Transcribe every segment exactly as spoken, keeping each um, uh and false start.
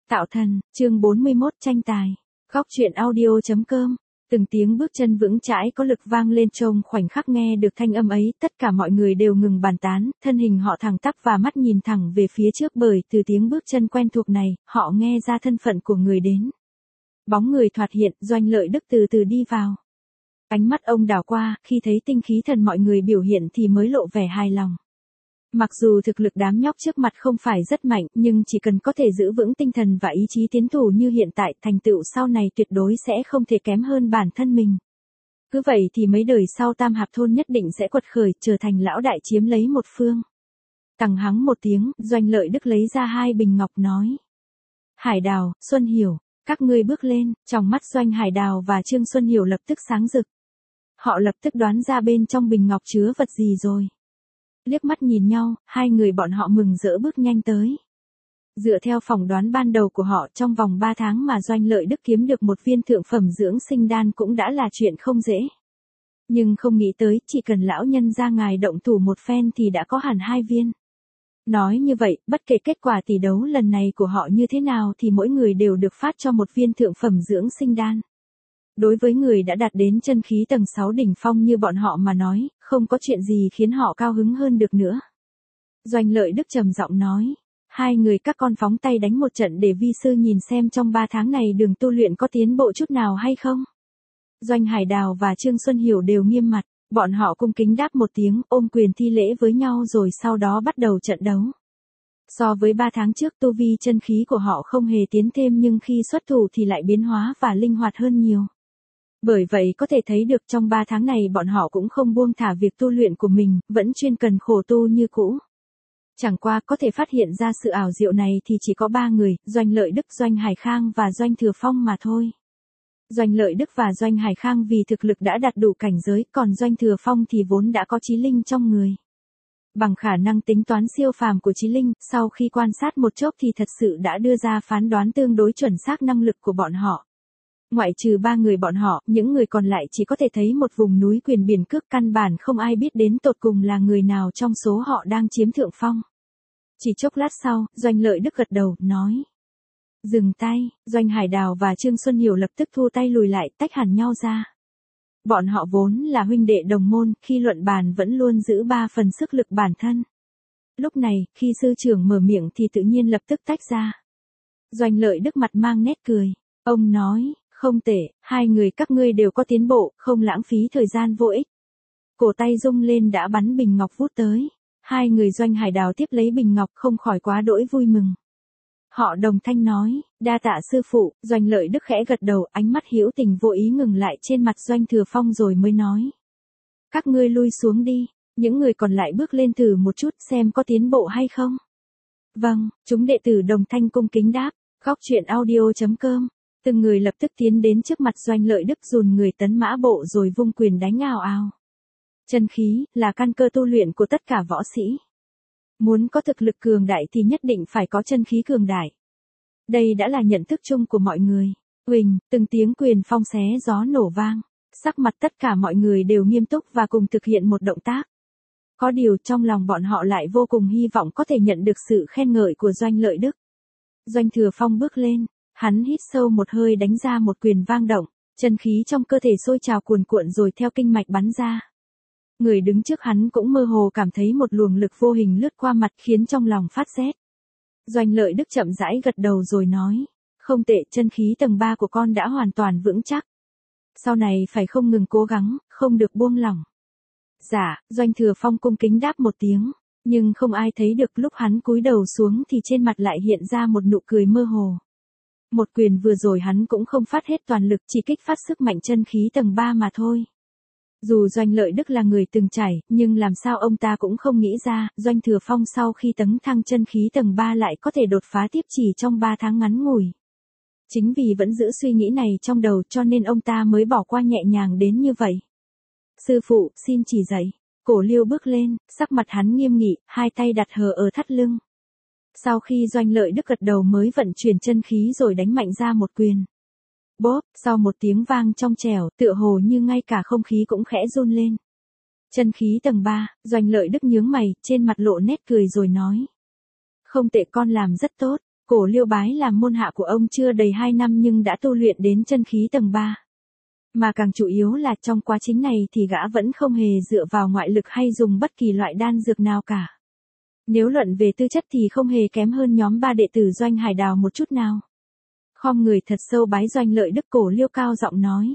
Tạo thần, chương bốn mươi mốt tranh tài. Góc truyện audio chấm com. Từng tiếng bước chân vững chãi có lực vang lên, trong khoảnh khắc nghe được thanh âm ấy, tất cả mọi người đều ngừng bàn tán, thân hình họ thẳng tắp và mắt nhìn thẳng về phía trước, bởi từ tiếng bước chân quen thuộc này, họ nghe ra thân phận của người đến. Bóng người thoạt hiện, Doanh Lợi Đức từ từ đi vào. Ánh mắt ông đảo qua, khi thấy tinh khí thần mọi người biểu hiện thì mới lộ vẻ hài lòng. Mặc dù thực lực đám nhóc trước mặt không phải rất mạnh, nhưng chỉ cần có thể giữ vững tinh thần và ý chí tiến thủ như hiện tại, thành tựu sau này tuyệt đối sẽ không thể kém hơn bản thân mình. Cứ vậy thì mấy đời sau Tam Hạp Thôn nhất định sẽ quật khởi, trở thành lão đại chiếm lấy một phương. Tằng hắng một tiếng, Doanh Lợi Đức lấy ra hai bình ngọc nói. Hải Đào, Xuân Hiểu, các ngươi bước lên. Trong mắt Doanh Hải Đào và Trương Xuân Hiểu lập tức sáng rực. Họ lập tức đoán ra bên trong bình ngọc chứa vật gì rồi. Liếc mắt nhìn nhau, hai người bọn họ mừng rỡ bước nhanh tới. Dựa theo phỏng đoán ban đầu của họ, trong vòng ba tháng mà Doanh Lợi Đức kiếm được một viên thượng phẩm dưỡng sinh đan cũng đã là chuyện không dễ. Nhưng không nghĩ tới, chỉ cần lão nhân ra ngài động thủ một phen thì đã có hẳn hai viên. Nói như vậy, bất kể kết quả tỷ đấu lần này của họ như thế nào thì mỗi người đều được phát cho một viên thượng phẩm dưỡng sinh đan. Đối với người đã đạt đến chân khí tầng sáu đỉnh phong như bọn họ mà nói, không có chuyện gì khiến họ cao hứng hơn được nữa. Doanh Lợi Đức trầm giọng nói, hai người các con phóng tay đánh một trận để vi sư nhìn xem trong ba tháng này đường tu luyện có tiến bộ chút nào hay không. Doanh Hải Đào và Trương Xuân Hiểu đều nghiêm mặt, bọn họ cung kính đáp một tiếng, ôm quyền thi lễ với nhau rồi sau đó bắt đầu trận đấu. So với ba tháng trước, tu vi chân khí của họ không hề tiến thêm, nhưng khi xuất thủ thì lại biến hóa và linh hoạt hơn nhiều. Bởi vậy có thể thấy được trong ba tháng này bọn họ cũng không buông thả việc tu luyện của mình, vẫn chuyên cần khổ tu như cũ. Chẳng qua có thể phát hiện ra sự ảo diệu này thì chỉ có ba người, Doanh Lợi Đức, Doanh Hải Khang và Doanh Thừa Phong mà thôi. Doanh Lợi Đức và Doanh Hải Khang vì thực lực đã đạt đủ cảnh giới, còn Doanh Thừa Phong thì vốn đã có chí linh trong người. Bằng khả năng tính toán siêu phàm của chí linh, sau khi quan sát một chốc thì thật sự đã đưa ra phán đoán tương đối chuẩn xác năng lực của bọn họ. Ngoại trừ ba người bọn họ, những người còn lại chỉ có thể thấy một vùng núi quyền biển cước, căn bản không ai biết đến tột cùng là người nào trong số họ đang chiếm thượng phong. Chỉ chốc lát sau, Doanh Lợi Đức gật đầu, nói. Dừng tay. Doanh Hải Đào và Trương Xuân Hiểu lập tức thu tay lùi lại, tách hẳn nhau ra. Bọn họ vốn là huynh đệ đồng môn, khi luận bàn vẫn luôn giữ ba phần sức lực bản thân. Lúc này, khi sư trưởng mở miệng thì tự nhiên lập tức tách ra. Doanh Lợi Đức mặt mang nét cười. Ông nói. Không tệ, hai người các ngươi đều có tiến bộ, không lãng phí thời gian vô ích. Cổ tay rung lên đã bắn bình ngọc vút tới. Hai người Doanh Hải Đào tiếp lấy bình ngọc không khỏi quá đỗi vui mừng. Họ đồng thanh nói, đa tạ sư phụ. Doanh Lợi Đức khẽ gật đầu, ánh mắt hữu tình vô ý ngừng lại trên mặt Doanh Thừa Phong rồi mới nói. Các ngươi lui xuống đi, những người còn lại bước lên thử một chút xem có tiến bộ hay không. Vâng, chúng đệ tử đồng thanh cung kính đáp. Góc truyện audio chấm com. Từng người lập tức tiến đến trước mặt Doanh Lợi Đức, dùn người tấn mã bộ rồi vung quyền đánh ào ào. Chân khí là căn cơ tu luyện của tất cả võ sĩ. Muốn có thực lực cường đại thì nhất định phải có chân khí cường đại. Đây đã là nhận thức chung của mọi người. Huỳnh, từng tiếng quyền phong xé gió nổ vang. Sắc mặt tất cả mọi người đều nghiêm túc và cùng thực hiện một động tác. Có điều trong lòng bọn họ lại vô cùng hy vọng có thể nhận được sự khen ngợi của Doanh Lợi Đức. Doanh Thừa Phong bước lên. Hắn hít sâu một hơi đánh ra một quyền vang động, chân khí trong cơ thể sôi trào cuồn cuộn rồi theo kinh mạch bắn ra. Người đứng trước hắn cũng mơ hồ cảm thấy một luồng lực vô hình lướt qua mặt khiến trong lòng phát rét. Doanh Lợi Đức chậm rãi gật đầu rồi nói, không tệ, chân khí tầng ba của con đã hoàn toàn vững chắc. Sau này phải không ngừng cố gắng, không được buông lỏng. Dạ, Doanh Thừa Phong cung kính đáp một tiếng, nhưng không ai thấy được lúc hắn cúi đầu xuống thì trên mặt lại hiện ra một nụ cười mơ hồ. Một quyền vừa rồi hắn cũng không phát hết toàn lực, chỉ kích phát sức mạnh chân khí tầng ba mà thôi. Dù Doanh Lợi Đức là người từng trải, nhưng làm sao ông ta cũng không nghĩ ra, Doanh Thừa Phong sau khi tấn thăng chân khí tầng ba lại có thể đột phá tiếp chỉ trong ba tháng ngắn ngủi. Chính vì vẫn giữ suy nghĩ này trong đầu cho nên ông ta mới bỏ qua nhẹ nhàng đến như vậy. Sư phụ, xin chỉ dạy. Cổ Liêu bước lên, sắc mặt hắn nghiêm nghị, hai tay đặt hờ ở thắt lưng. Sau khi Doanh Lợi Đức gật đầu mới vận chuyển chân khí rồi đánh mạnh ra một quyền. Bốp, sau một tiếng vang trong trẻo, tựa hồ như ngay cả không khí cũng khẽ run lên. Chân khí tầng ba, Doanh Lợi Đức nhướng mày, trên mặt lộ nét cười rồi nói. Không tệ, con làm rất tốt. Cổ Liêu bái làm môn hạ của ông chưa đầy hai năm nhưng đã tu luyện đến chân khí tầng ba. Mà càng chủ yếu là trong quá trình này thì gã vẫn không hề dựa vào ngoại lực hay dùng bất kỳ loại đan dược nào cả. Nếu luận về tư chất thì không hề kém hơn nhóm ba đệ tử Doanh Hải Đào một chút nào. Khom người thật sâu bái Doanh Lợi Đức, Cổ Liêu cao giọng nói.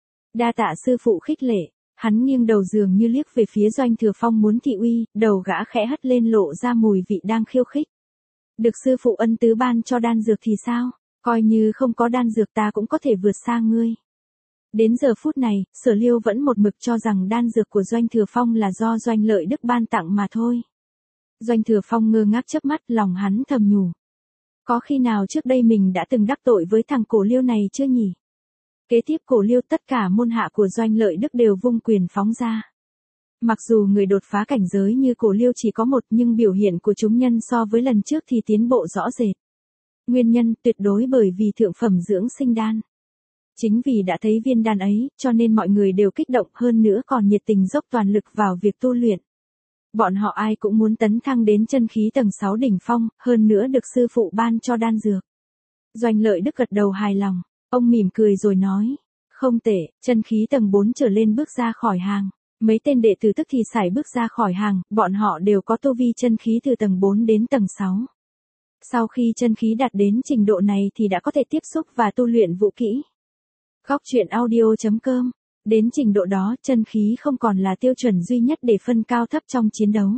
Đa tạ sư phụ khích lệ. Hắn nghiêng đầu dường như liếc về phía Doanh Thừa Phong muốn thị uy, đầu gã khẽ hất lên lộ ra mùi vị đang khiêu khích. Được sư phụ ân tứ ban cho đan dược thì sao, coi như không có đan dược ta cũng có thể vượt xa ngươi. Đến giờ phút này, Sở Liêu vẫn một mực cho rằng đan dược của Doanh Thừa Phong là do Doanh Lợi Đức ban tặng mà thôi. Doanh Thừa Phong ngơ ngác chớp mắt, lòng hắn thầm nhủ. Có khi nào trước đây mình đã từng đắc tội với thằng Cổ Liêu này chưa nhỉ? Kế tiếp Cổ Liêu tất cả môn hạ của Doanh Lợi Đức đều vung quyền phóng ra. Mặc dù người đột phá cảnh giới như Cổ Liêu chỉ có một nhưng biểu hiện của chúng nhân so với lần trước thì tiến bộ rõ rệt. Nguyên nhân tuyệt đối bởi vì thượng phẩm dưỡng sinh đan. Chính vì đã thấy viên đan ấy, cho nên mọi người đều kích động hơn nữa còn nhiệt tình dốc toàn lực vào việc tu luyện. Bọn họ ai cũng muốn tấn thăng đến chân khí tầng sáu đỉnh phong, hơn nữa được sư phụ ban cho đan dược. Doanh Lợi Đức gật đầu hài lòng, ông mỉm cười rồi nói, không tệ, chân khí tầng bốn trở lên bước ra khỏi hàng. Mấy tên đệ tử tức thì sải bước ra khỏi hàng, bọn họ đều có tu vi chân khí từ tầng bốn đến tầng sáu. Sau khi chân khí đạt đến trình độ này thì đã có thể tiếp xúc và tu luyện vũ kỹ. Góc truyện audio chấm com. Đến trình độ đó, chân khí không còn là tiêu chuẩn duy nhất để phân cao thấp trong chiến đấu.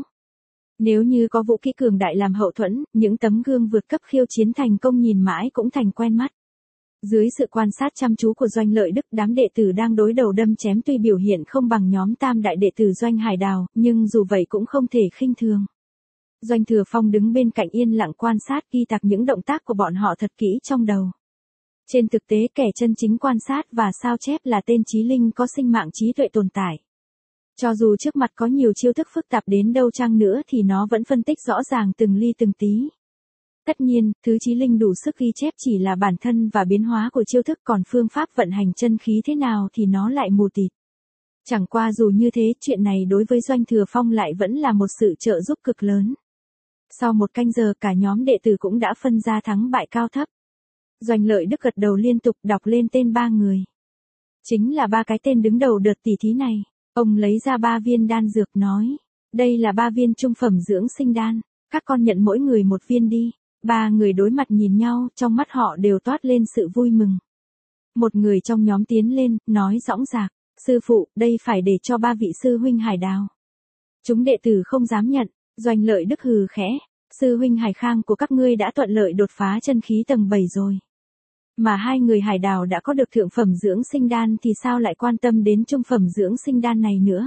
Nếu như có vũ kỹ cường đại làm hậu thuẫn, những tấm gương vượt cấp khiêu chiến thành công nhìn mãi cũng thành quen mắt. Dưới sự quan sát chăm chú của Doanh Lợi Đức, đám đệ tử đang đối đầu đâm chém tuy biểu hiện không bằng nhóm tam đại đệ tử Doanh Hải Đào, nhưng dù vậy cũng không thể khinh thường. Doanh Thừa Phong đứng bên cạnh yên lặng quan sát ghi tạc những động tác của bọn họ thật kỹ trong đầu. Trên thực tế kẻ chân chính quan sát và sao chép là tên trí linh có sinh mạng trí tuệ tồn tại. Cho dù trước mặt có nhiều chiêu thức phức tạp đến đâu chăng nữa thì nó vẫn phân tích rõ ràng từng ly từng tí. Tất nhiên, thứ trí linh đủ sức ghi chép chỉ là bản thân và biến hóa của chiêu thức, còn phương pháp vận hành chân khí thế nào thì nó lại mù tịt. Chẳng qua dù như thế, chuyện này đối với Doanh Thừa Phong lại vẫn là một sự trợ giúp cực lớn. Sau một canh giờ cả nhóm đệ tử cũng đã phân ra thắng bại cao thấp. Doanh Lợi Đức gật đầu liên tục đọc lên tên ba người. Chính là ba cái tên đứng đầu đợt tỉ thí này. Ông lấy ra ba viên đan dược nói. Đây là ba viên trung phẩm dưỡng sinh đan. Các con nhận mỗi người một viên đi. Ba người đối mặt nhìn nhau, trong mắt họ đều toát lên sự vui mừng. Một người trong nhóm tiến lên, nói dõng dạc. Sư phụ, đây phải để cho ba vị sư huynh Hải Đào. Chúng đệ tử không dám nhận. Doanh Lợi Đức hừ khẽ. Sư huynh Hải Khang của các ngươi đã thuận lợi đột phá chân khí tầng bảy rồi. Mà hai người Hải Đào đã có được thượng phẩm dưỡng sinh đan thì sao lại quan tâm đến trung phẩm dưỡng sinh đan này nữa.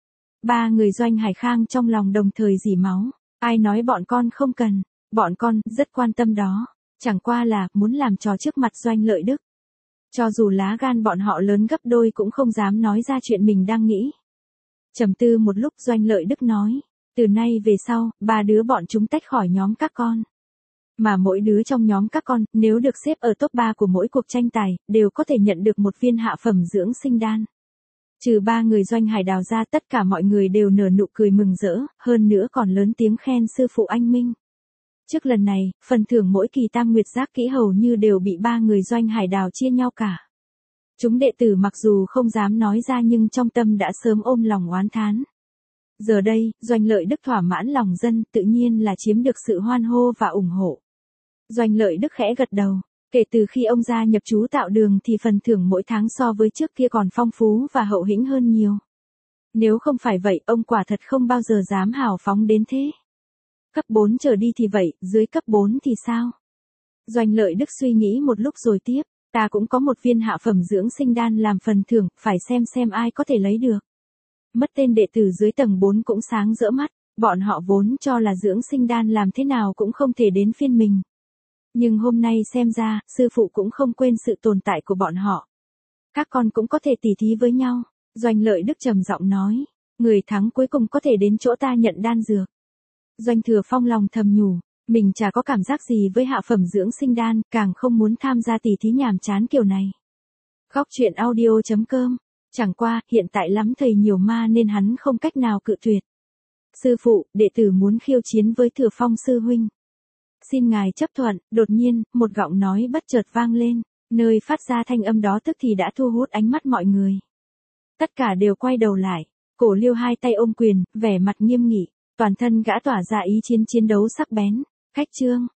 Ba người Doanh Hải Khang trong lòng đồng thời rỉ máu. Ai nói bọn con không cần. Bọn con rất quan tâm đó. Chẳng qua là muốn làm trò trước mặt Doanh Lợi Đức. Cho dù lá gan bọn họ lớn gấp đôi cũng không dám nói ra chuyện mình đang nghĩ. Trầm tư một lúc Doanh Lợi Đức nói. Từ nay về sau, ba đứa bọn chúng tách khỏi nhóm các con. Mà mỗi đứa trong nhóm các con, nếu được xếp ở top ba của mỗi cuộc tranh tài, đều có thể nhận được một viên hạ phẩm dưỡng sinh đan. Trừ ba người Doanh Hải Đào ra, tất cả mọi người đều nở nụ cười mừng rỡ, hơn nữa còn lớn tiếng khen sư phụ anh minh. Trước lần này, phần thưởng mỗi kỳ tam nguyệt giác kỹ hầu như đều bị ba người Doanh Hải Đào chia nhau cả. Chúng đệ tử mặc dù không dám nói ra nhưng trong tâm đã sớm ôm lòng oán thán. Giờ đây, Doanh Lợi Đức thỏa mãn lòng dân, tự nhiên là chiếm được sự hoan hô và ủng hộ. Doanh Lợi Đức khẽ gật đầu. Kể từ khi ông gia nhập chú tạo đường thì phần thưởng mỗi tháng so với trước kia còn phong phú và hậu hĩnh hơn nhiều. Nếu không phải vậy, ông quả thật không bao giờ dám hào phóng đến thế. Cấp bốn trở đi thì vậy, dưới cấp bốn thì sao? Doanh Lợi Đức suy nghĩ một lúc rồi tiếp. Ta cũng có một viên hạ phẩm dưỡng sinh đan làm phần thưởng, phải xem xem ai có thể lấy được. Mất tên đệ tử dưới tầng bốn cũng sáng rỡ mắt, bọn họ vốn cho là dưỡng sinh đan làm thế nào cũng không thể đến phiên mình. Nhưng hôm nay xem ra, sư phụ cũng không quên sự tồn tại của bọn họ. Các con cũng có thể tỉ thí với nhau. Doanh Lợi Đức trầm giọng nói, người thắng cuối cùng có thể đến chỗ ta nhận đan dược. Doanh Thừa Phong lòng thầm nhủ, mình chả có cảm giác gì với hạ phẩm dưỡng sinh đan, càng không muốn tham gia tỉ thí nhàm chán kiểu này. Góc truyện audio chấm com. Chẳng qua, hiện tại lắm thầy nhiều ma nên hắn không cách nào cự tuyệt. Sư phụ, đệ tử muốn khiêu chiến với Thừa Phong sư huynh. Xin ngài chấp thuận, đột nhiên, một giọng nói bất chợt vang lên, nơi phát ra thanh âm đó tức thì đã thu hút ánh mắt mọi người. Tất cả đều quay đầu lại, Cổ Liêu hai tay ôm quyền, vẻ mặt nghiêm nghị, toàn thân gã tỏa ra ý chiến chiến đấu sắc bén. Khách Trương,